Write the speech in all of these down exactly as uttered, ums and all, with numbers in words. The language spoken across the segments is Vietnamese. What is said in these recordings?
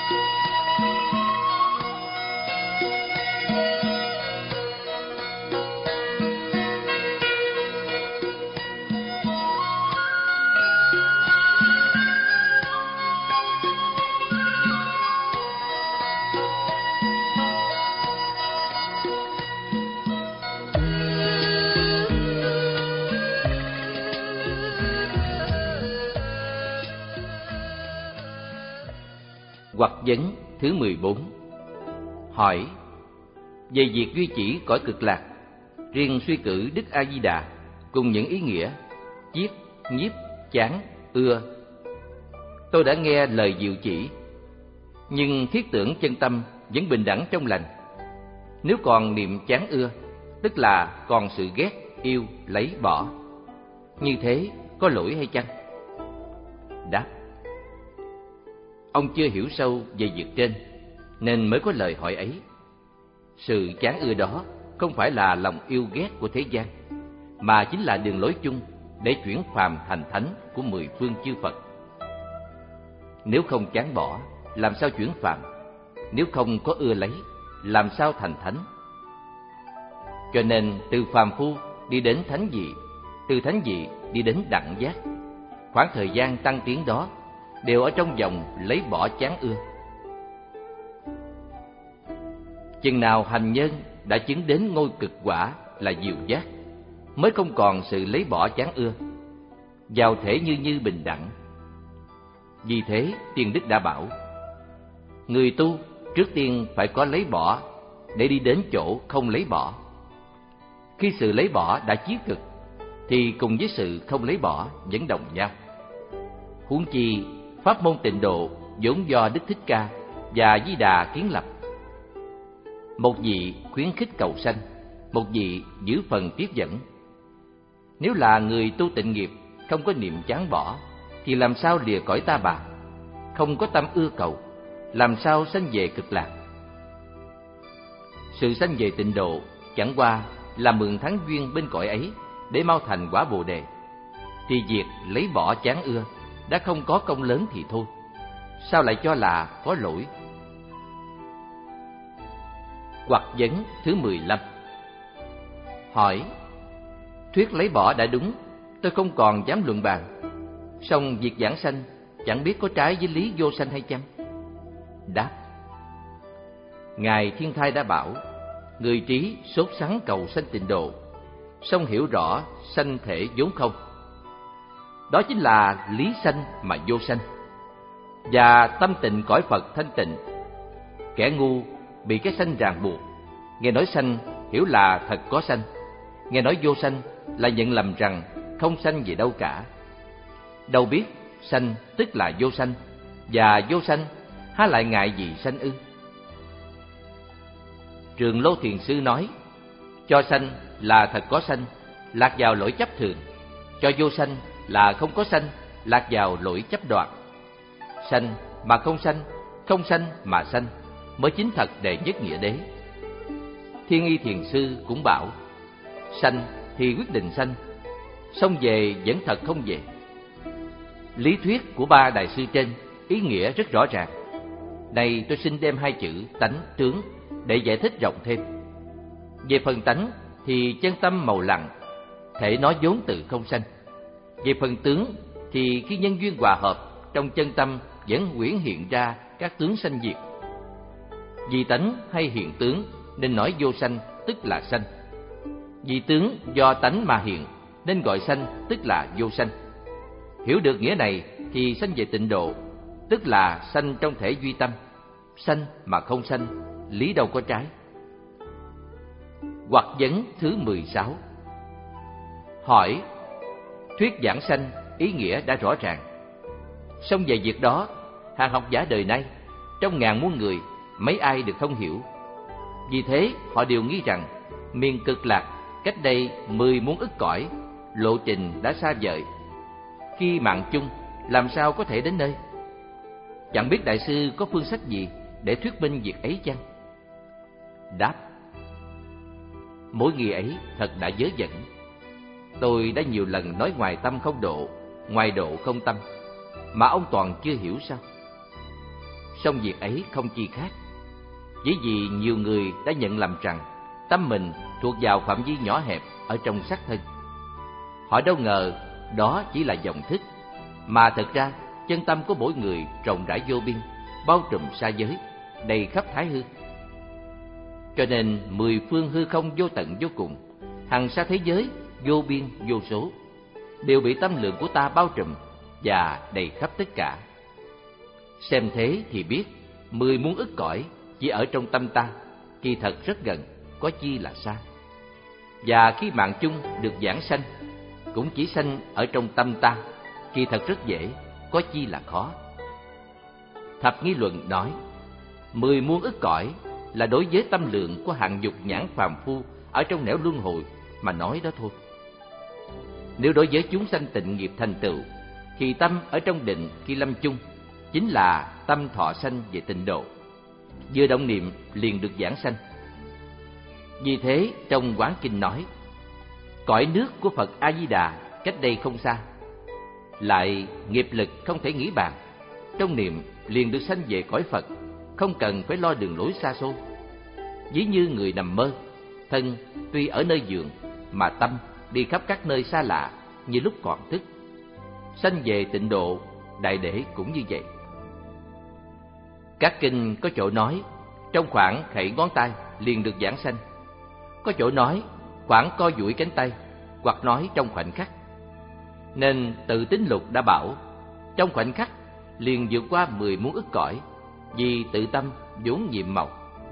Hoặc vấn thứ mười bốn. Hỏi: về việc duy chỉ cõi cực lạc, riêng suy cử Đức A Di Đà cùng những ý nghĩa chiết, nhiếp, chán, ưa, tôi đã nghe lời diệu chỉ, nhưng thiết tưởng chân tâm vẫn bình đẳng trong lành. Nếu còn niệm chán ưa, tức là còn sự ghét, yêu, lấy, bỏ. Như thế có lỗi hay chăng? Đáp: ông chưa hiểu sâu về việc trên, nên mới có lời hỏi ấy. Sự chán ưa đó không phải là lòng yêu ghét của thế gian, mà chính là đường lối chung để chuyển phàm thành thánh của mười phương chư Phật. Nếu không chán bỏ, làm sao chuyển phàm? Nếu không có ưa lấy, làm sao thành thánh? Cho nên từ phàm phu đi đến thánh vị, từ thánh vị đi đến đẳng giác, khoảng thời gian tăng tiến đó đều ở trong vòng lấy bỏ chán ưa. Chừng nào hành nhân đã chứng đến ngôi cực quả là diệu giác, mới không còn sự lấy bỏ chán ưa, vào thể như như bình đẳng. Vì thế Tiên Đức đã bảo: người tu trước tiên phải có lấy bỏ để đi đến chỗ không lấy bỏ. Khi sự lấy bỏ đã chí cực, thì cùng với sự không lấy bỏ vẫn đồng nhau. Huống chi pháp môn Tịnh Độ vốn do Đức Thích Ca và Di Đà kiến lập. Một vị khuyến khích cầu sanh, một vị giữ phần tiếp dẫn. Nếu là người tu tịnh nghiệp, không có niệm chán bỏ, thì làm sao lìa cõi ta bà? Không có tâm ưa cầu, làm sao sanh về cực lạc? Sự sanh về Tịnh Độ chẳng qua là mượn thắng duyên bên cõi ấy để mau thành quả Bồ Đề. Thì việc lấy bỏ chán ưa đã không có công lớn thì thôi, sao lại cho là có lỗi? Hoặc vấn thứ mười lăm. Hỏi: thuyết lấy bỏ đã đúng, tôi không còn dám luận bàn. Song việc giảng sanh chẳng biết có trái với lý vô sanh hay chăng? Đáp: Ngài Thiên Thai đã bảo, người trí sốt sắng cầu sanh Tịnh Độ, song hiểu rõ sanh thể vốn không. Đó chính là lý sanh mà vô sanh, và tâm tịnh cõi Phật thanh tịnh. Kẻ ngu bị cái sanh ràng buộc, nghe nói sanh hiểu là thật có sanh, nghe nói vô sanh là nhận lầm rằng không sanh gì đâu cả. Đâu biết sanh tức là vô sanh, và vô sanh há lại ngại gì sanh ư? Trường Lô Thiền Sư nói: cho sanh là thật có sanh, lạc vào lỗi chấp thường; cho vô sanh là không có sanh, lạc vào lỗi chấp đoạn. Sanh mà không sanh, không sanh mà sanh, mới chính thật đệ nhất nghĩa đế. Thiên Y Thiền Sư cũng bảo: sanh thì quyết định sanh, song về vẫn thật không về. Lý thuyết của ba đại sư trên ý nghĩa rất rõ ràng. Này tôi xin đem hai chữ tánh tướng để giải thích rộng thêm. Về phần tánh thì chân tâm màu lặng, thể nó vốn tự không sanh. Về phần tướng thì khi nhân duyên hòa hợp, trong chân tâm vẫn huyễn hiện ra các tướng sanh diệt. Vì tánh hay hiện tướng nên nói vô sanh tức là sanh. Vì tướng do tánh mà hiện nên gọi sanh tức là vô sanh. Hiểu được nghĩa này thì sanh về Tịnh Độ, tức là sanh trong thể duy tâm. Sanh mà không sanh, lý đâu có trái. Hoặc vấn thứ mười sáu. Hỏi: thuyết giảng sanh ý nghĩa đã rõ ràng, song về việc đó hàng học giả đời nay trong ngàn muôn người mấy ai được thông hiểu. Vì thế họ đều nghĩ rằng miền cực lạc cách đây mười muôn ức cõi, lộ trình đã xa vời. Khi mạng chung làm sao có thể đến nơi? Chẳng biết đại sư có phương sách gì để thuyết minh việc ấy chăng? Đáp: mỗi nghĩa ấy thật đã dớ dẫn. Tôi đã nhiều lần nói ngoài tâm không độ, ngoài độ không tâm, mà ông toàn chưa hiểu sao? song việc ấy không chi khác. Chỉ vì nhiều người đã nhận lầm rằng tâm mình thuộc vào phạm vi nhỏ hẹp ở trong xác thân. Họ đâu ngờ đó chỉ là vọng thức, mà thật ra chân tâm của mỗi người rộng rãi vô biên, bao trùm sa giới, đầy khắp thái hư. Cho nên mười phương hư không vô tận vô cùng, hằng sa thế giới vô biên vô số, đều bị tâm lượng của ta bao trùm và đầy khắp tất cả. Xem thế thì biết, mười muôn ức cõi chỉ ở trong tâm ta, kỳ thật rất gần, có chi là xa. Và khi mạng chung được giảng sanh, cũng chỉ sanh ở trong tâm ta, kỳ thật rất dễ, có chi là khó. Thập Nghi Luận nói, mười muôn ức cõi là đối với tâm lượng của hạng dục nhãn phàm phu ở trong nẻo luân hồi mà nói đó thôi. Nếu đối với chúng sanh tịnh nghiệp thành tựu, thì tâm ở trong định khi lâm chung chính là tâm thọ sanh về tịnh độ, vừa động niệm liền được giảng sanh. Vì thế trong Quán Kinh nói, cõi nước của Phật A Di Đà cách đây không xa, lại nghiệp lực không thể nghĩ bàn, trong niệm liền được sanh về cõi Phật, không cần phải lo đường lối xa xôi. Ví như người nằm mơ, thân tuy ở nơi giường mà tâm đi khắp các nơi xa lạ như lúc còn thức. Sanh về tịnh độ, Đại Để cũng như vậy. Các kinh có chỗ nói trong khoảng khẩy ngón tay liền được giảng sanh, có chỗ nói khoảng co duỗi cánh tay, hoặc nói trong khoảnh khắc. Nên Tự Tín Lục đã bảo trong khoảnh khắc liền vượt qua mười muôn ức cõi, vì tự tâm vốn nhiệm màu.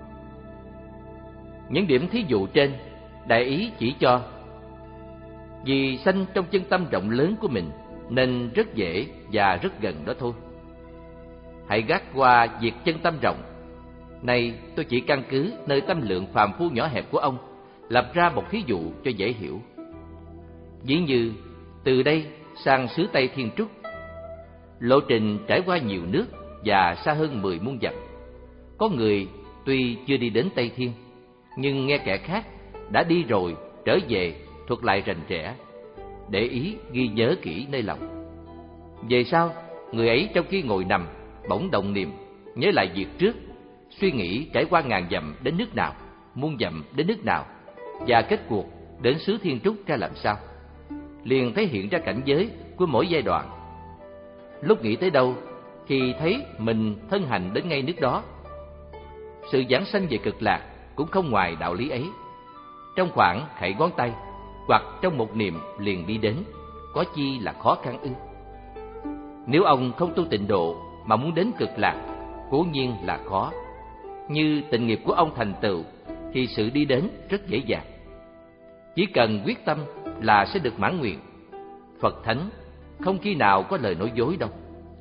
Những điểm thí dụ trên đại ý chỉ cho vì sanh trong chân tâm rộng lớn của mình nên rất dễ và rất gần đó thôi. Hãy gác qua việc chân tâm rộng. Này tôi chỉ căn cứ nơi tâm lượng phàm phu nhỏ hẹp của ông, lập ra một thí dụ cho dễ hiểu. Ví như từ đây sang xứ Tây Thiên Trúc, lộ trình trải qua nhiều nước và xa hơn mười muôn dặm. Có người tuy chưa đi đến Tây Thiên, nhưng nghe kẻ khác đã đi rồi trở về thuật lại rành rẽ, để ý ghi nhớ kỹ nơi lòng. Về sau, người ấy trong khi ngồi nằm bỗng động niệm, nhớ lại việc trước, suy nghĩ trải qua ngàn dặm đến nước nào, muôn dặm đến nước nào, và kết cuộc đến xứ Thiên Trúc ra làm sao, liền thấy hiện ra cảnh giới của mỗi giai đoạn. Lúc nghĩ tới đâu thì thấy mình thân hành đến ngay nước đó. Sự giảng sanh về cực lạc cũng không ngoài đạo lý ấy. Trong khoảng khẩy ngón tay hoặc trong một niệm liền đi đến, có chi là khó khăn ư? Nếu ông không tu tịnh độ mà muốn đến cực lạc, cố nhiên là khó. Như tịnh nghiệp của ông thành tựu thì sự đi đến rất dễ dàng. Chỉ cần quyết tâm là sẽ được mãn nguyện. Phật Thánh không khi nào có lời nói dối đâu.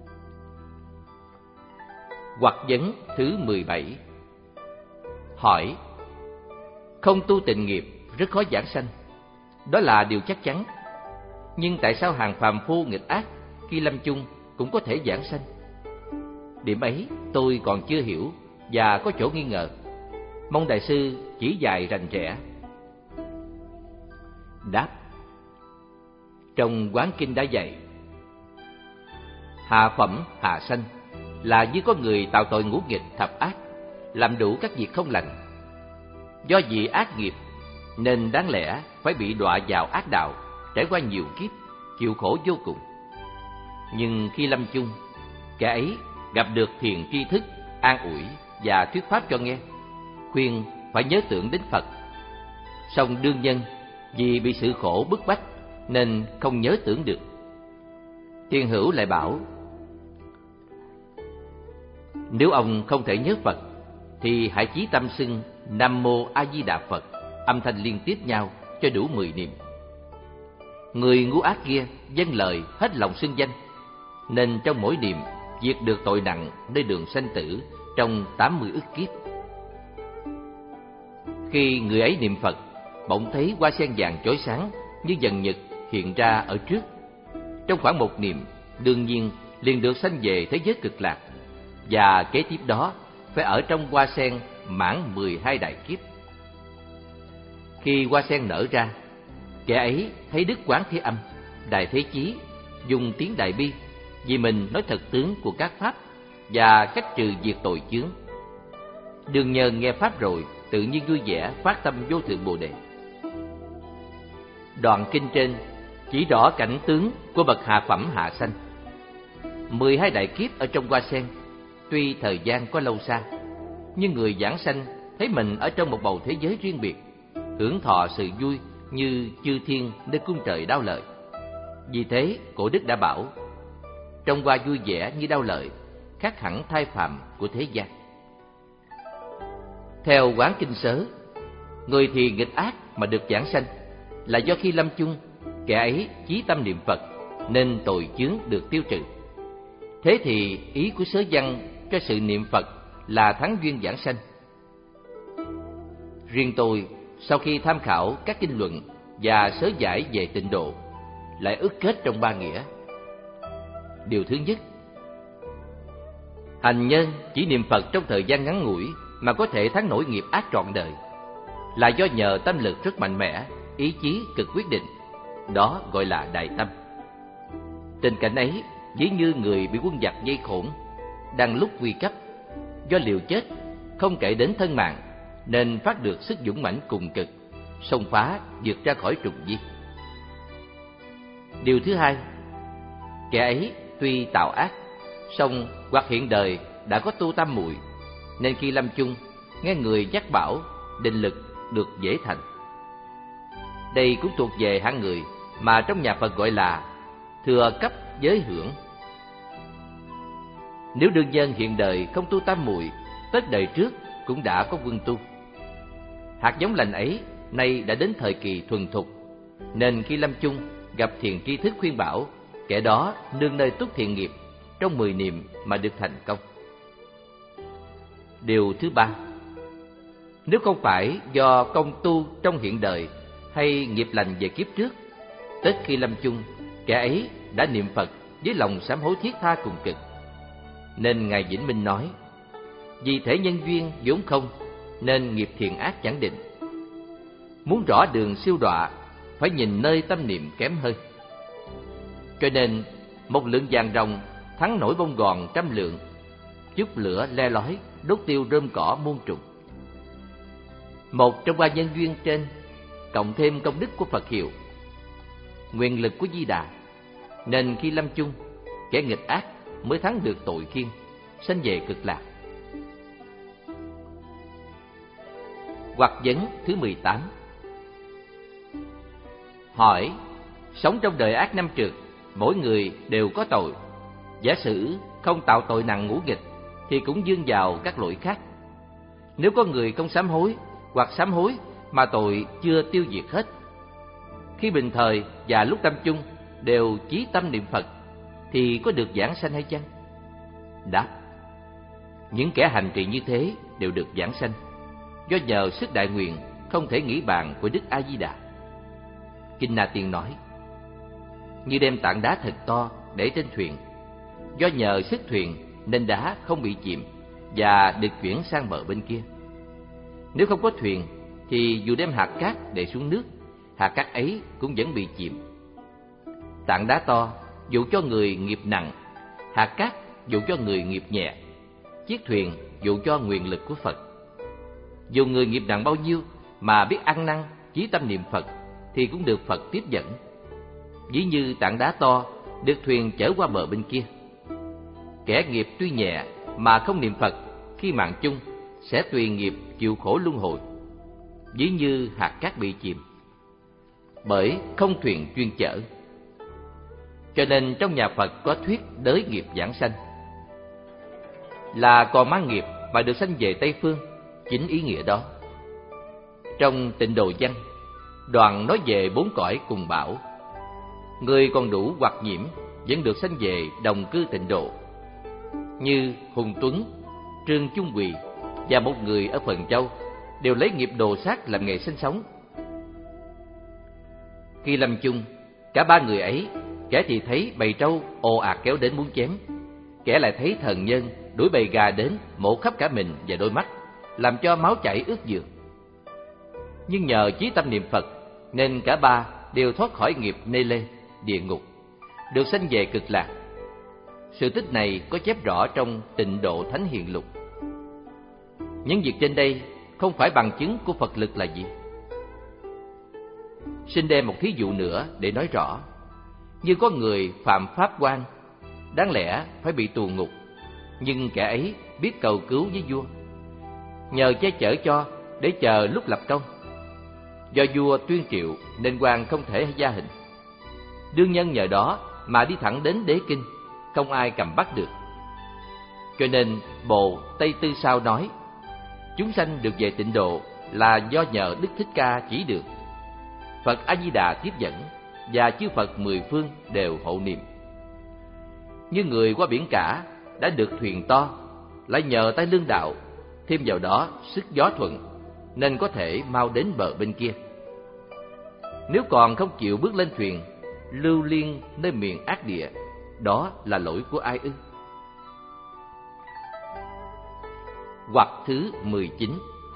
Hoặc vấn thứ mười bảy. Hỏi: không tu tịnh nghiệp rất khó giảng sanh, đó là điều chắc chắn. Nhưng tại sao hàng phàm phu nghịch ác khi lâm chung cũng có thể giảng sanh? Điểm ấy tôi còn chưa hiểu và có chỗ nghi ngờ, mong đại sư chỉ dạy rành rẽ. Đáp: trong Quán Kinh đã dạy, hạ phẩm hạ sanh là như có người tạo tội ngũ nghịch thập ác, làm đủ các việc không lành. Do vì ác nghiệp nên đáng lẽ phải bị đọa vào ác đạo, trải qua nhiều kiếp, chịu khổ vô cùng. Nhưng khi lâm chung, kẻ ấy gặp được thiền tri thức, an ủi và thuyết pháp cho nghe, khuyên phải nhớ tưởng đến Phật. Song đương nhân vì bị sự khổ bức bách nên không nhớ tưởng được. Thiên hữu lại bảo: nếu ông không thể nhớ Phật thì hãy chí tâm xưng Nam Mô A Di Đà Phật, âm thanh liên tiếp nhau cho đủ mười niệm. Người ngu ác kia vâng lời hết lòng xưng danh, nên trong mỗi niệm diệt được tội nặng nơi đường sanh tử trong tám mươi ức kiếp. Khi người ấy niệm Phật, bỗng thấy hoa sen vàng chói sáng như dần nhật hiện ra ở trước. Trong khoảng một niệm, đương nhiên liền được sanh về thế giới cực lạc, và kế tiếp đó phải ở trong hoa sen mãn mười hai đại kiếp. Khi hoa sen nở ra, kẻ ấy thấy Đức Quán Thế Âm, Đại Thế Chí dùng tiếng Đại Bi vì mình nói thật tướng của các pháp và cách trừ diệt tội chướng. Đương nhân nghe pháp rồi, tự nhiên vui vẻ phát tâm vô thượng Bồ đề. Đoạn kinh trên chỉ rõ cảnh tướng của bậc hạ phẩm hạ sanh. Mười hai đại kiếp ở trong hoa sen, tuy thời gian có lâu xa, nhưng người giảng sanh thấy mình ở trong một bầu thế giới riêng biệt, hưởng thọ sự vui như chư thiên nơi cung trời Đao Lợi. Vì thế cổ đức đã bảo, trong hoa vui vẻ như Đao Lợi, khác hẳn thai phàm của thế gian. Theo Quán Kinh Sớ, người thì nghịch ác mà được giảng sanh là do khi lâm chung, kẻ ấy chí tâm niệm Phật nên tội chướng được tiêu trừ. Thế thì ý của Sớ văn cho sự niệm Phật là thắng duyên giảng sanh. Riêng tôi, sau khi tham khảo các kinh luận và sớ giải về tịnh độ, lại ước kết trong ba nghĩa. Điều thứ nhất, hành nhân chỉ niệm Phật trong thời gian ngắn ngủi mà có thể thắng nổi nghiệp ác trọn đời, là do nhờ tâm lực rất mạnh mẽ, ý chí cực quyết định. Đó gọi là đại tâm. Tình cảnh ấy ví như người bị quân giặc vây khổn, đang lúc nguy cấp, do liều chết không kể đến thân mạng nên phát được sức dũng mãnh cùng cực, xông phá vượt ra khỏi trùng vi. Điều thứ hai, kẻ ấy tuy tạo ác, song hoặc hiện đời đã có tu tam muội, nên khi lâm chung nghe người nhắc bảo, định lực được dễ thành. Đây cũng thuộc về hạng người mà trong nhà Phật gọi là thừa cấp giới hưởng. Nếu đương nhân hiện đời không tu tam muội, tất đời trước cũng đã có quân tu. Hạt giống lành ấy nay đã đến thời kỳ thuần thục, nên khi lâm chung gặp thiền tri thức khuyên bảo, kẻ đó nương nơi túc thiện nghiệp trong mười niệm mà được thành công. Điều thứ ba, nếu không phải do công tu trong hiện đời hay nghiệp lành về kiếp trước, tất khi lâm chung, kẻ ấy đã niệm Phật với lòng sám hối thiết tha cùng cực. Nên Ngài Vĩnh Minh nói, vì thể nhân duyên vốn không, nên nghiệp thiện ác chẳng định. Muốn rõ đường siêu đọa, phải nhìn nơi tâm niệm kém hơi. Cho nên một lượng vàng ròng thắng nổi bông gòn trăm lượng, chút lửa le lói đốt tiêu rơm cỏ muôn trùng. Một trong ba nhân duyên trên, cộng thêm công đức của Phật hiệu, nguyện lực của Di Đà, nên khi lâm chung, kẻ nghịch ác mới thắng được tội khiên, sanh về cực lạc. Hoặc vấn thứ mười tám. Hỏi, sống trong đời ác năm trượt, mỗi người đều có tội. Giả sử không tạo tội nặng ngũ nghịch, thì cũng dương vào các lỗi khác. Nếu có người không sám hối, hoặc sám hối mà tội chưa tiêu diệt hết, khi bình thời và lúc tâm chung đều chí tâm niệm Phật, thì có được giảng sanh hay chăng? Đáp, những kẻ hành trì như thế đều được giảng sanh, do nhờ sức đại nguyện không thể nghĩ bàn của Đức A Di Đà. Kinh Na Tiên nói, như đem tảng đá thật to để trên thuyền, do nhờ sức thuyền nên đá không bị chìm và được chuyển sang bờ bên kia. Nếu không có thuyền thì dù đem hạt cát để xuống nước, hạt cát ấy cũng vẫn bị chìm. Tảng đá to dụ cho người nghiệp nặng, hạt cát dụ cho người nghiệp nhẹ, chiếc thuyền dụ cho nguyện lực của Phật. Dù người nghiệp nặng bao nhiêu mà biết ăn năn chí tâm niệm Phật, thì cũng được Phật tiếp dẫn. Ví như tảng đá to được thuyền chở qua bờ bên kia. Kẻ nghiệp tuy nhẹ mà không niệm Phật, khi mạng chung sẽ tùy nghiệp chịu khổ luân hồi, ví như hạt cát bị chìm, bởi không thuyền chuyên chở. Cho nên trong nhà Phật có thuyết đới nghiệp giảng sanh, là còn mang nghiệp mà được sanh về Tây Phương, chính ý nghĩa đó. Trong Tịnh Độ Văn, đoạn nói về bốn cõi cùng bảo, người còn đủ hoặc nhiễm vẫn được sanh về đồng cư tịnh độ, như Hùng Tuấn, Trương Trung Quỳ và một người ở Phần Châu đều lấy nghiệp đồ sát làm nghề sinh sống. Khi lâm chung, cả ba người ấy, kẻ thì thấy bầy trâu ồ ạt kéo đến muốn chém, kẻ lại thấy thần nhân đuổi bầy gà đến mổ khắp cả mình và đôi mắt, làm cho máu chảy ướt giường. Nhưng nhờ chí tâm niệm Phật nên cả ba đều thoát khỏi nghiệp nê lê, địa ngục, được sanh về cực lạc. Sự tích này có chép rõ trong Tịnh Độ Thánh Hiền Lục. Những việc trên đây không phải bằng chứng của Phật lực là gì? Xin đem một thí dụ nữa để nói rõ. Như có người phạm pháp oan, đáng lẽ phải bị tù ngục, nhưng kẻ ấy biết cầu cứu với vua, nhờ che chở cho để chờ lúc lập công. Do vua tuyên triệu nên quan không thể gia hình. Đương nhân nhờ đó mà đi thẳng đến đế kinh, không ai cầm bắt được. Cho nên Bồ Tây Tư Sao nói, chúng sanh được về tịnh độ là do nhờ Đức Thích Ca chỉ được. Phật A Di Đà tiếp dẫn và chư Phật mười phương đều hộ niệm. Như người qua biển cả đã được thuyền to, lại nhờ tay lương đạo, thêm vào đó sức gió thuận, nên có thể mau đến bờ bên kia. Nếu còn không chịu bước lên thuyền, lưu liên nơi miền ác địa, đó là lỗi của ai ư? Hoặc thứ mười chín.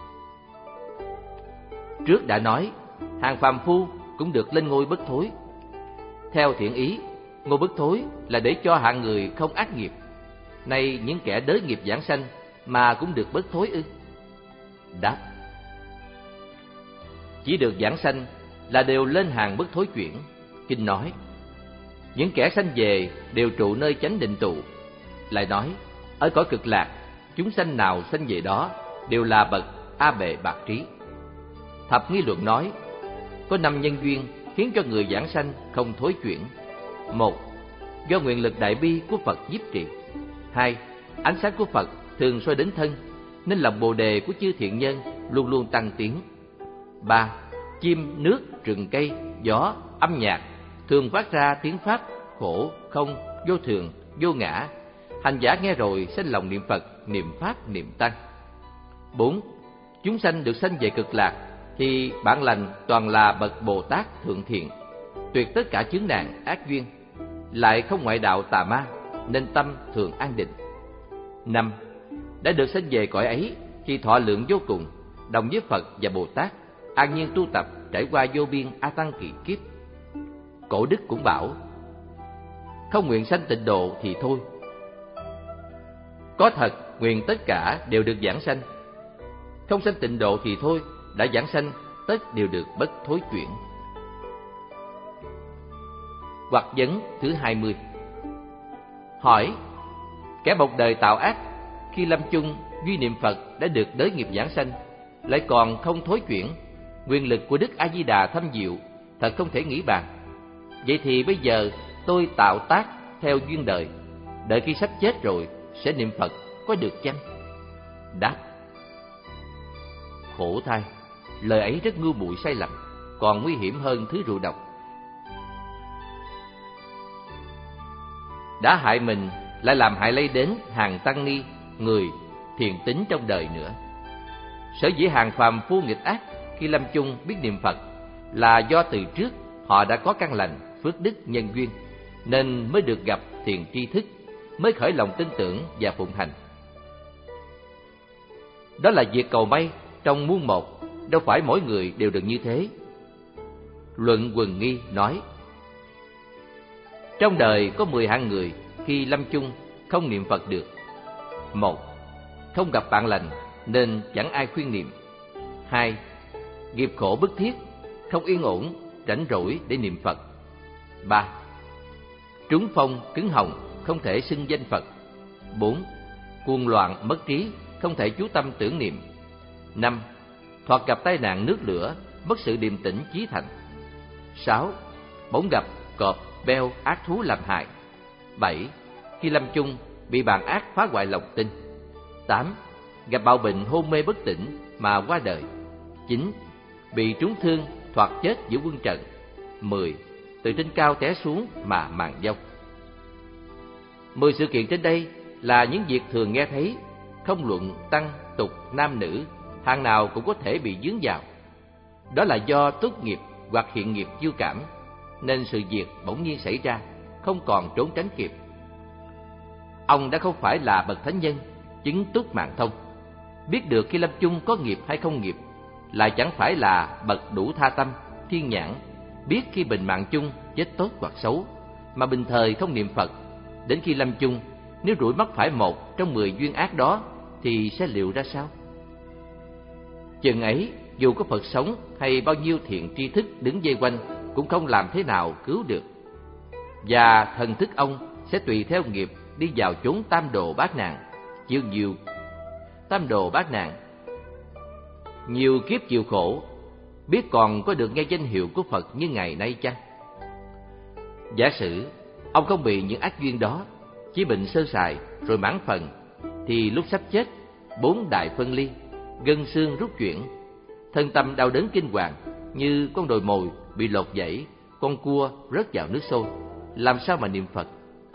Trước đã nói, hàng phàm phu cũng được lên ngôi bất thối. Theo thiện ý, ngôi bất thối là để cho hạng người không ác nghiệp. Nay những kẻ đới nghiệp giảng sanh mà cũng được bất thối ư? Đáp: chỉ được giảng sanh là đều lên hàng bất thối chuyển. Kinh nói, những kẻ sanh về đều trụ nơi chánh định tụ. Lại nói, ở cõi cực lạc, chúng sanh nào sanh về đó đều là bậc A Bệ Bạc Trí. Thập Nghi Luận nói, có năm nhân duyên khiến cho người giảng sanh không thối chuyển. Một, do nguyện lực đại bi của Phật nhiếp trì. Hai, ánh sáng của Phật thường soi đến thân, nên lòng bồ đề của chư thiện nhân luôn luôn tăng tiến. Ba, chim, nước, rừng cây, gió, âm nhạc thường phát ra tiếng pháp khổ, không, vô thường, vô ngã. Hành giả nghe rồi sanh lòng niệm Phật, niệm Pháp, niệm Tăng. Bốn, chúng sanh được sanh về cực lạc thì bản lành toàn là bậc Bồ Tát thượng thiện, tuyệt tất cả chướng nạn ác duyên, lại không ngoại đạo tà ma, nên tâm thường an định. Năm, đã được sanh về cõi ấy thì thọ lượng vô cùng, đồng với Phật và Bồ Tát, an nhiên tu tập trải qua vô biên a tăng kỳ kiếp. Cổ đức cũng bảo, không nguyện sanh tịnh độ thì thôi. Có thật nguyện tất cả đều được giảng sanh, không sanh tịnh độ thì thôi, đã giảng sanh tất đều được bất thối chuyển. Hoặc vấn thứ hai mươi. Hỏi, kẻ một đời tạo ác, khi lâm chung duy niệm Phật đã được đới nghiệp giảng sanh, lại còn không thối chuyển, quyền lực của Đức A Di Đà thâm diệu, thật không thể nghĩ bàn. Vậy thì bây giờ tôi tạo tác theo duyên đời, đợi khi sắp chết rồi sẽ niệm Phật, có được chăng? Đáp: khổ thay, lời ấy rất ngu muội sai lầm, còn nguy hiểm hơn thứ rượu độc. Đã hại mình lại làm hại lây đến hàng tăng ni, người thiền tín trong đời nữa. Sở dĩ hàng phàm phu nghịch ác khi lâm chung biết niệm Phật là do từ trước họ đã có căn lành, phước đức, nhân duyên, nên mới được gặp thiền tri thức, mới khởi lòng tin tưởng và phụng hành. Đó là việc cầu may trong muôn một, đâu phải mỗi người đều được như thế. Luận Quần Nghi nói, trong đời có mười hạng người khi lâm chung không niệm Phật được. Một, không gặp bạn lành nên chẳng ai khuyên niệm. Hai, nghiệp khổ bức thiết, không yên ổn, rảnh rỗi để niệm Phật. Ba, trúng phong cứng họng, không thể xưng danh Phật. Bốn, cuồng loạn mất trí, không thể chú tâm tưởng niệm. Năm, thoạt gặp tai nạn nước lửa, mất sự điềm tĩnh chí thành. Sáu, bỗng gặp cọp, beo, ác thú làm hại. Bảy, khi lâm chung bị bàn ác phá hoại lòng tin. Tám, gặp bạo bệnh hôn mê bất tỉnh mà qua đời. Chín, bị trúng thương thoạt chết giữa quân trận. Mười, từ trên cao té xuống mà màn vong. Mười sự kiện trên đây là những việc thường nghe thấy, không luận tăng, tục, nam nữ, hàng nào cũng có thể bị dướng vào. Đó là do tốt nghiệp hoặc hiện nghiệp chiêu cảm, nên sự việc bỗng nhiên xảy ra, không còn trốn tránh kịp. Ông đã không phải là bậc thánh nhân, chứng túc mạng thông, biết được khi lâm chung có nghiệp hay không nghiệp, lại chẳng phải là bậc đủ tha tâm, thiên nhãn, biết khi bình mạng chung chết tốt hoặc xấu, mà bình thời không niệm Phật, Đến khi lâm chung, nếu rủi mắc phải một trong mười duyên ác đó thì sẽ liệu ra sao? Chừng ấy, dù có Phật sống hay bao nhiêu thiện tri thức đứng dây quanh cũng không làm thế nào cứu được. Và thần thức ông sẽ tùy theo nghiệp đi vào chốn tam đồ bát nạn, chịu nhiều tam đồ bát nạn, nhiều kiếp chịu khổ, biết còn có được nghe danh hiệu của Phật như ngày nay chăng? Giả sử ông không bị những ác duyên đó, chỉ bệnh sơ sài rồi mãn phần, thì lúc sắp chết, bốn đại phân ly, gân xương rút chuyển, thân tâm đau đớn kinh hoàng, như con đồi mồi bị lột vảy, con cua rớt vào nước sôi, làm sao mà niệm Phật?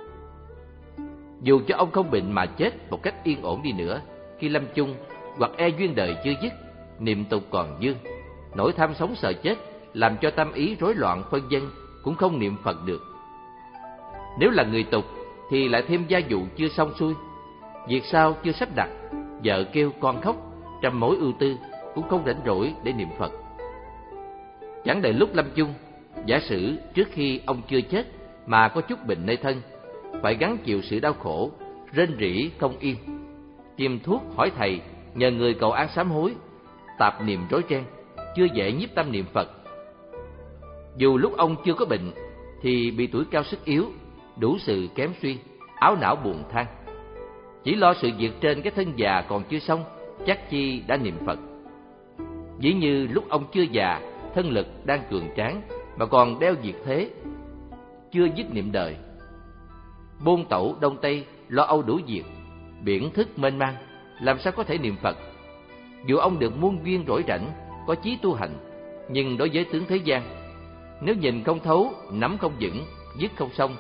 Dù cho ông không bệnh mà chết một cách yên ổn đi nữa, khi lâm chung hoặc e duyên đời chưa dứt, niệm tục còn dư, nỗi tham sống sợ chết làm cho tâm ý rối loạn phân vân, cũng không niệm Phật được. Nếu là người tục thì lại thêm gia vụ chưa xong xuôi, việc sao chưa sắp đặt, vợ kêu con khóc, trăm mối ưu tư, cũng không rảnh rỗi để niệm Phật. Chẳng đợi lúc lâm chung, giả sử trước khi ông chưa chết mà có chút bệnh nơi thân, phải gắng chịu sự đau khổ, rên rỉ không yên, tìm thuốc hỏi thầy, nhờ người cầu an sám hối, tạp niệm rối ren, chưa dễ nhiếp tâm niệm Phật. Dù lúc ông chưa có bệnh thì bị tuổi cao sức yếu, đủ sự kém suy, áo não buồn than, chỉ lo sự việc trên cái thân già còn chưa xong, chắc chi đã niệm Phật. Dĩ như lúc ông chưa già, thân lực đang cường tráng mà còn đeo việc thế, chưa dứt niệm đời, bôn tẩu đông tây, lo âu đủ việc, biển thức mênh mang, làm sao có thể niệm Phật? Dù ông được muôn duyên rỗi rảnh, có chí tu hành, nhưng đối với tướng thế gian, nếu nhìn không thấu, nắm không vững, dứt không xong,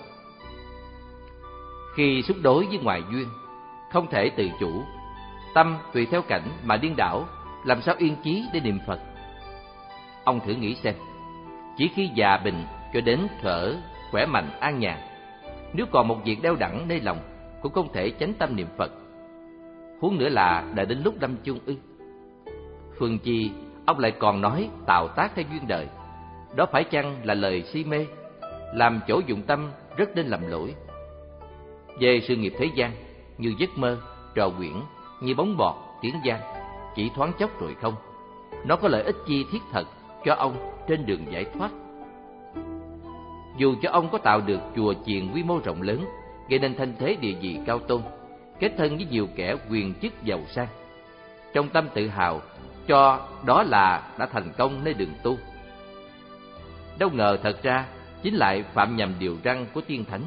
khi xúc đối với ngoại duyên, không thể tự chủ, tâm tùy theo cảnh mà điên đảo, làm sao yên chí để niệm Phật? Ông thử nghĩ xem, chỉ khi già bệnh cho đến thở khỏe mạnh an nhàn, nếu còn một việc đeo đẳng nơi lòng, cũng không thể chánh tâm niệm Phật. Huống nữa là đã đến lúc lâm chung ư? Phương chi ông lại còn nói tạo tác theo duyên đời, đó phải chăng là lời si mê, làm chỗ dụng tâm rất nên lầm lỗi. Về sự nghiệp thế gian, như giấc mơ, trò quyển, như bóng bọt, tiếng gian, chỉ thoáng chốc rồi không. Nó có lợi ích chi thiết thật cho ông trên đường giải thoát. Dù cho ông có tạo được chùa chiền quy mô rộng lớn, gây nên thanh thế địa vị cao tôn, kết thân với nhiều kẻ quyền chức giàu sang, trong tâm tự hào cho đó là đã thành công nơi đường tu, đâu ngờ thật ra chính lại phạm nhầm điều răn của tiên thánh.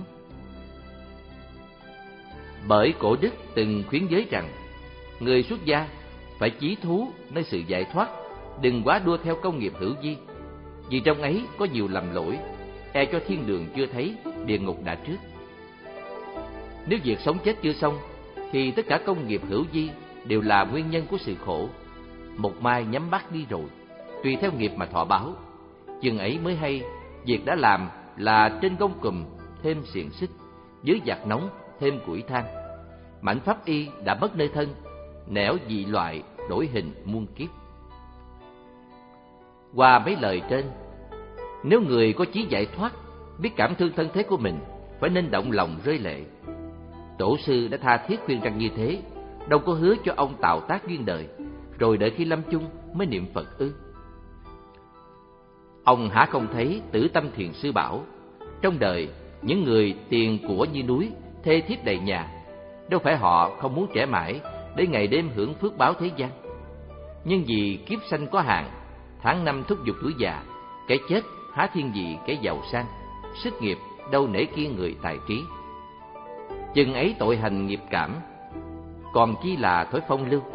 Bởi cổ đức từng khuyến giới rằng, người xuất gia phải chí thú nơi sự giải thoát, đừng quá đua theo công nghiệp hữu vi, vì trong ấy có nhiều lầm lỗi, e cho thiên đường chưa thấy, địa ngục đã trước. Nếu việc sống chết chưa xong, thì tất cả công nghiệp hữu vi đều là nguyên nhân của sự khổ. Một mai nhắm mắt đi rồi, tùy theo nghiệp mà thọ báo. Chừng ấy mới hay, việc đã làm là trên gông cùm thêm xiềng xích, dưới giặc nóng thêm củi than. Mảnh pháp y đã mất nơi thân, nẻo dị loại đổi hình muôn kiếp. Qua mấy lời trên, nếu người có chí giải thoát, biết cảm thương thân thế của mình, phải nên động lòng rơi lệ. Tổ sư đã tha thiết khuyên rằng như thế, đâu có hứa cho ông tạo tác duyên đời, rồi đợi khi lâm chung mới niệm Phật ư? Ông hả không thấy Tử Tâm Thiền Sư bảo, trong đời những người tiền của như núi, thê thiếp đầy nhà, đâu phải họ không muốn trẻ mãi để ngày đêm hưởng phước báo thế gian. Nhưng vì kiếp sanh có hạn, tháng năm thúc giục tuổi già, cái chết há thiên vị cái giàu sang, sức nghiệp đâu nể kiêng người tài trí. Chừng ấy tội hành nghiệp cảm, còn chi là thói phong lưu.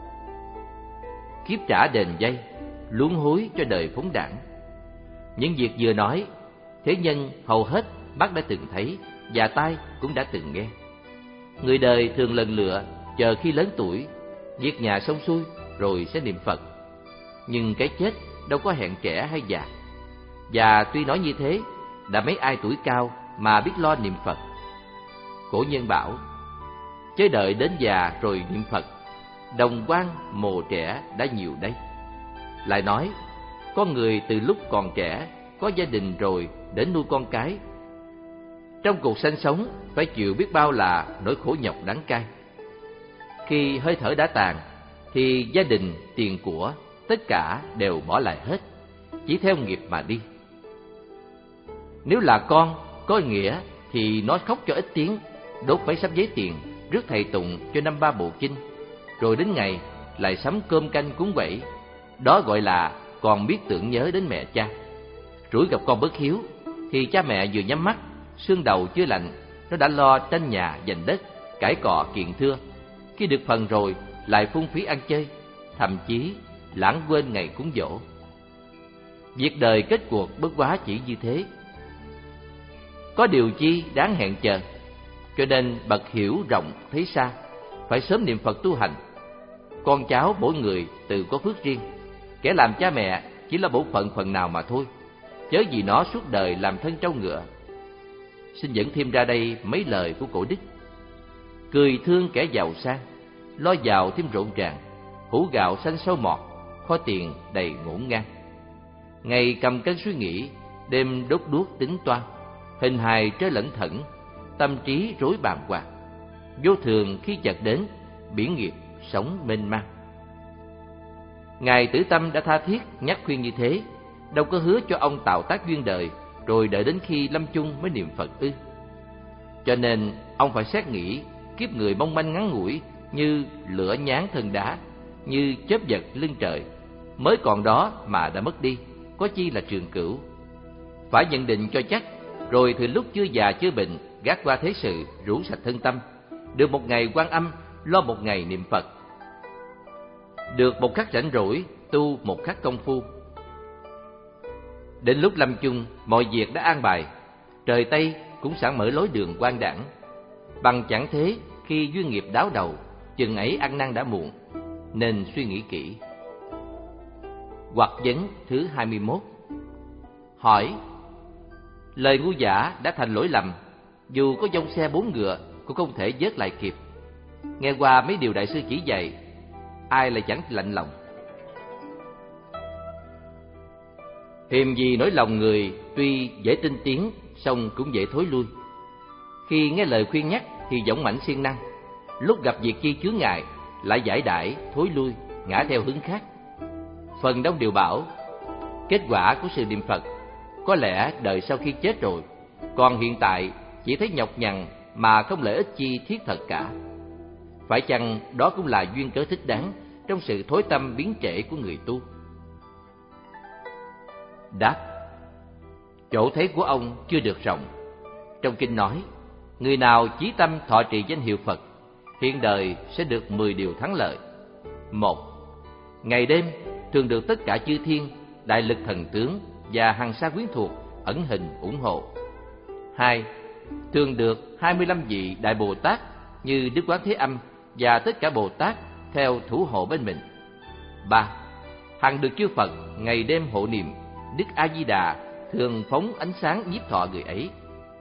Kiếp trả đền dây, luống hối cho đời phóng đảng. Những việc vừa nói, thế nhân hầu hết bác đã từng thấy, và tai cũng đã từng nghe. Người đời thường lần lựa, chờ khi lớn tuổi, việc nhà xong xuôi rồi sẽ niệm Phật. Nhưng cái chết đâu có hẹn trẻ hay già. Và tuy nói như thế, đã mấy ai tuổi cao mà biết lo niệm Phật. Cổ nhân bảo, chớ đợi đến già rồi niệm Phật, đồng quan mồ trẻ đã nhiều đây. Lại nói, có người từ lúc còn trẻ, có gia đình rồi đến nuôi con cái, Trong cuộc sanh sống phải chịu biết bao là nỗi khổ nhọc đắng cay. Khi hơi thở đã tàn thì gia đình, tiền của, tất cả đều bỏ lại hết, chỉ theo nghiệp mà đi. Nếu là con có nghĩa thì nó khóc cho ít tiếng, đốt mấy sắp giấy tiền, rước thầy tụng cho năm ba bộ kinh, rồi đến ngày lại sắm cơm canh cúng quẩy. Đó gọi là còn biết tưởng nhớ đến mẹ cha. Rủi gặp con bất hiếu thì cha mẹ vừa nhắm mắt, xương đầu chưa lạnh, nó đã lo tranh nhà giành đất, cãi cọ kiện thưa. Khi được phần rồi lại phung phí ăn chơi, thậm chí lãng quên ngày cúng giỗ. Việc đời kết cuộc bất quá chỉ như thế. Có điều chi đáng hẹn chờ, cho nên bậc hiểu rộng thấy xa, phải sớm niệm Phật tu hành. Con cháu mỗi người tự có phước riêng, kẻ làm cha mẹ chỉ là bổn phận phần nào mà thôi, chớ gì nó suốt đời làm thân trâu ngựa. Xin dẫn thêm ra đây mấy lời của cổ Đức: cười thương kẻ giàu sang, lo giàu thêm rộn ràng, hũ gạo xanh sâu mọt, kho tiền đầy ngổn ngang. Ngày cầm cân suy nghĩ, đêm đốt đuốc tính toán, hình hài trơ lẩn thẩn, tâm trí rối bàng hoàng. Vô thường khi chợt đến, biển nghiệp sống mênh mang. Ngài Tử Tâm đã tha thiết nhắc khuyên như thế, đâu có hứa cho ông tạo tác duyên đời rồi đợi đến khi lâm chung mới niệm Phật ư. Cho nên ông phải xét nghĩ kiếp người mong manh ngắn ngủi, như lửa nhán thân đá, như chớp giật lưng trời, mới còn đó mà đã mất đi, có chi là trường cửu. Phải nhận định cho chắc, rồi từ lúc chưa già chưa bệnh, gác qua thế sự, rũ sạch thân tâm, được một ngày Quan Âm, lo một ngày niệm Phật. Được một khắc rảnh rỗi, tu một khắc công phu. Đến lúc lâm chung, mọi việc đã an bài, trời Tây cũng sẵn mở lối đường quang đãng. Bằng chẳng thế, khi duyên nghiệp đáo đầu, chừng ấy ăn năn đã muộn, nên suy nghĩ kỹ. Hoặc vấn thứ hai mươi mốt. Hỏi: lời ngu giả đã thành lỗi lầm, dù có dông xe bốn ngựa cũng không thể vớt lại kịp. Nghe qua mấy điều đại sư chỉ dạy, ai lại chẳng lạnh lòng. Hiềm gì nỗi lòng người tuy dễ tinh tiến, song cũng dễ thối lui. Khi nghe lời khuyên nhắc thì dõng mãnh siêng năng, lúc gặp việc chi chướng ngại lại giải đãi, thối lui, ngã theo hướng khác. Phần đông đều bảo kết quả của sự niệm Phật có lẽ đời sau khi chết rồi, còn hiện tại chỉ thấy nhọc nhằn mà không lợi ích chi thiết thật cả. Phải chăng đó cũng là duyên cớ thích đáng trong sự thối tâm biến trễ của người tu? Đáp: chỗ thấy của ông chưa được rộng. Trong kinh nói, người nào chí tâm thọ trì danh hiệu Phật, hiện đời sẽ được mười điều thắng lợi. Một, ngày đêm thường được tất cả chư thiên, đại lực thần tướng và hằng sa quyến thuộc ẩn hình ủng hộ. Hai, thường được hai mươi lăm vị đại Bồ Tát như Đức Quán Thế Âm và tất cả Bồ Tát theo thủ hộ bên mình. Ba, hằng được chư Phật ngày đêm hộ niệm, Đức A Di Đà thường phóng ánh sáng nhiếp thọ người ấy.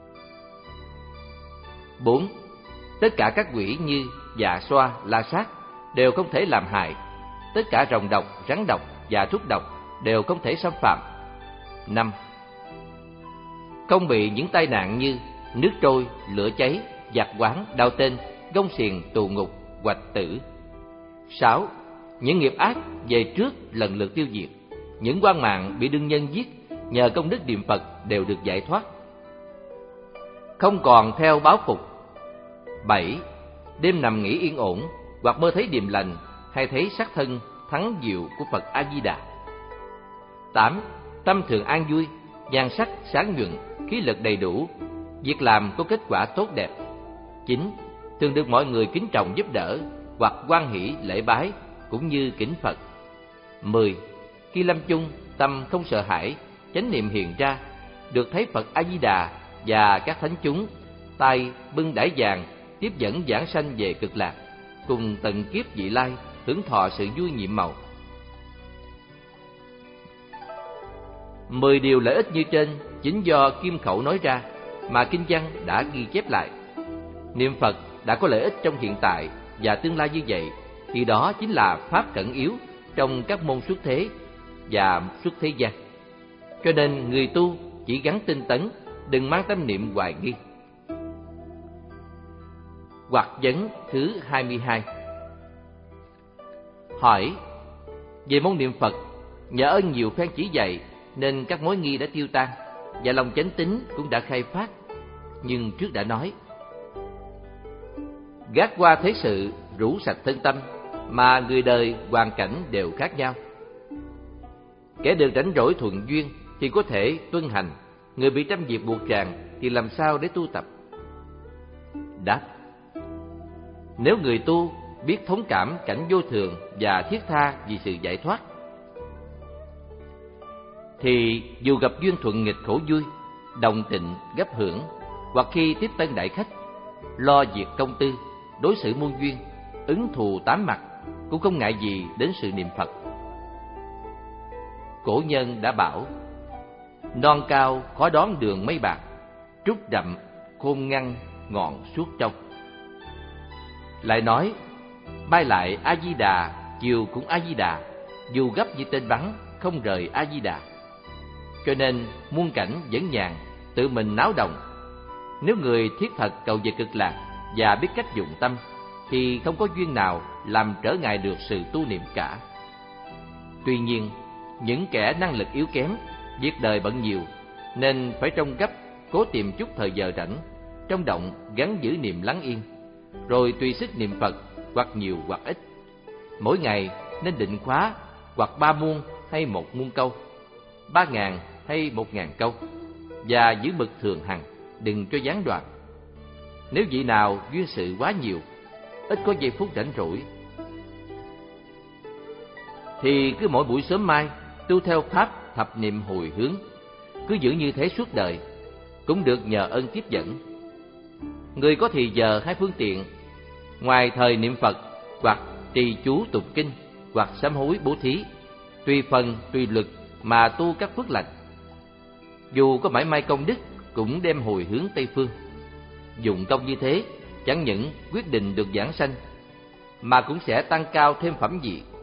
Bốn, tất cả các quỷ như dạ xoa, la sát đều không thể làm hại. Tất cả rồng độc, rắn độc và thuốc độc đều không thể xâm phạm. Năm, không bị những tai nạn như nước trôi, lửa cháy, giặc quán, đao tên, gông xiềng, tù ngục, hoạch tử. Sáu, những nghiệp ác về trước lần lượt tiêu diệt. Những quan mạng bị đương nhân giết nhờ công đức niệm Phật đều được giải thoát, không còn theo báo phục. Bảy, đêm nằm nghỉ yên ổn, hoặc mơ thấy điềm lành, hay thấy sắc thân thắng diệu của Phật A Di Đà. Tám, tâm thường an vui, nhan sắc sáng nhuận, khí lực đầy đủ, việc làm có kết quả tốt đẹp. Chín, thường được mọi người kính trọng giúp đỡ, hoặc hoan hỷ lễ bái cũng như kính Phật. Mười, khi lâm chung tâm không sợ hãi, chánh niệm hiện ra, được thấy Phật A Di Đà và các thánh chúng tay bưng đãi vàng tiếp dẫn giảng sanh về cực lạc, cùng tận kiếp vị lai hưởng thọ sự vui nhiệm màu. Mười điều lợi ích như trên chính do kim khẩu nói ra mà kinh văn đã ghi chép lại. Niệm Phật đã có lợi ích trong hiện tại và tương lai như vậy, thì đó chính là pháp cẩn yếu trong các môn xuất thế và xuất thế gian. Cho nên người tu chỉ gắn tinh tấn, đừng mang tâm niệm hoài nghi, Hoặc vấn thứ hai mươi hai. Hỏi: về môn niệm Phật, nhờ ơn nhiều phen chỉ dạy nên các mối nghi đã tiêu tan và lòng chánh tín cũng đã khai phát. Nhưng trước đã nói, gác qua thế sự, rũ sạch thân tâm, mà người đời hoàn cảnh đều khác nhau. Kẻ được rảnh rỗi thuận duyên thì có thể tuân hành, người bị trăm việc buộc ràng thì làm sao để tu tập? Đáp: nếu người tu biết thống cảm cảnh vô thường và thiết tha vì sự giải thoát, thì dù gặp duyên thuận nghịch khổ vui, đồng tịnh gấp hưởng, hoặc khi tiếp tân đại khách, lo việc công tư, đối xử muôn duyên, ứng thù tám mặt, cũng không ngại gì đến sự niệm Phật. Cổ nhân đã bảo: non cao khó đón đường mây bạc, trúc đậm khôn ngăn ngọn suốt trong. Lại nói: bay lại A Di Đà, chiều cũng A Di Đà, dù gấp như tên bắn, không rời A Di Đà. Cho nên muôn cảnh vẫn nhàn, tự mình náo động. Nếu người thiết thật cầu về cực lạc và biết cách dụng tâm, thì không có duyên nào làm trở ngại được sự tu niệm cả. Tuy nhiên, những kẻ năng lực yếu kém, việc đời bận nhiều, nên phải trong gấp cố tìm chút thời giờ rảnh, trong động gắn giữ niệm lắng yên, rồi tùy sức niệm Phật, hoặc nhiều hoặc ít. Mỗi ngày nên định khóa hoặc ba muôn hay một muôn câu, ba ngàn hay một ngàn câu, và giữ mực thường hằng, đừng cho gián đoạn. Nếu vị nào duyên sự quá nhiều, ít có giây phút rảnh rỗi, thì cứ mỗi buổi sớm mai tu theo pháp thập niệm hồi hướng, cứ giữ như thế suốt đời, cũng được nhờ ơn tiếp dẫn. Người có thì giờ hai phương tiện, ngoài thời niệm Phật, hoặc trì chú tụng kinh, hoặc sám hối bố thí, tùy phần tùy lực mà tu các phước lành. Dù có mảy may công đức, cũng đem hồi hướng Tây phương. Dụng công như thế, chẳng những quyết định được giảng sanh, mà cũng sẽ tăng cao thêm phẩm vị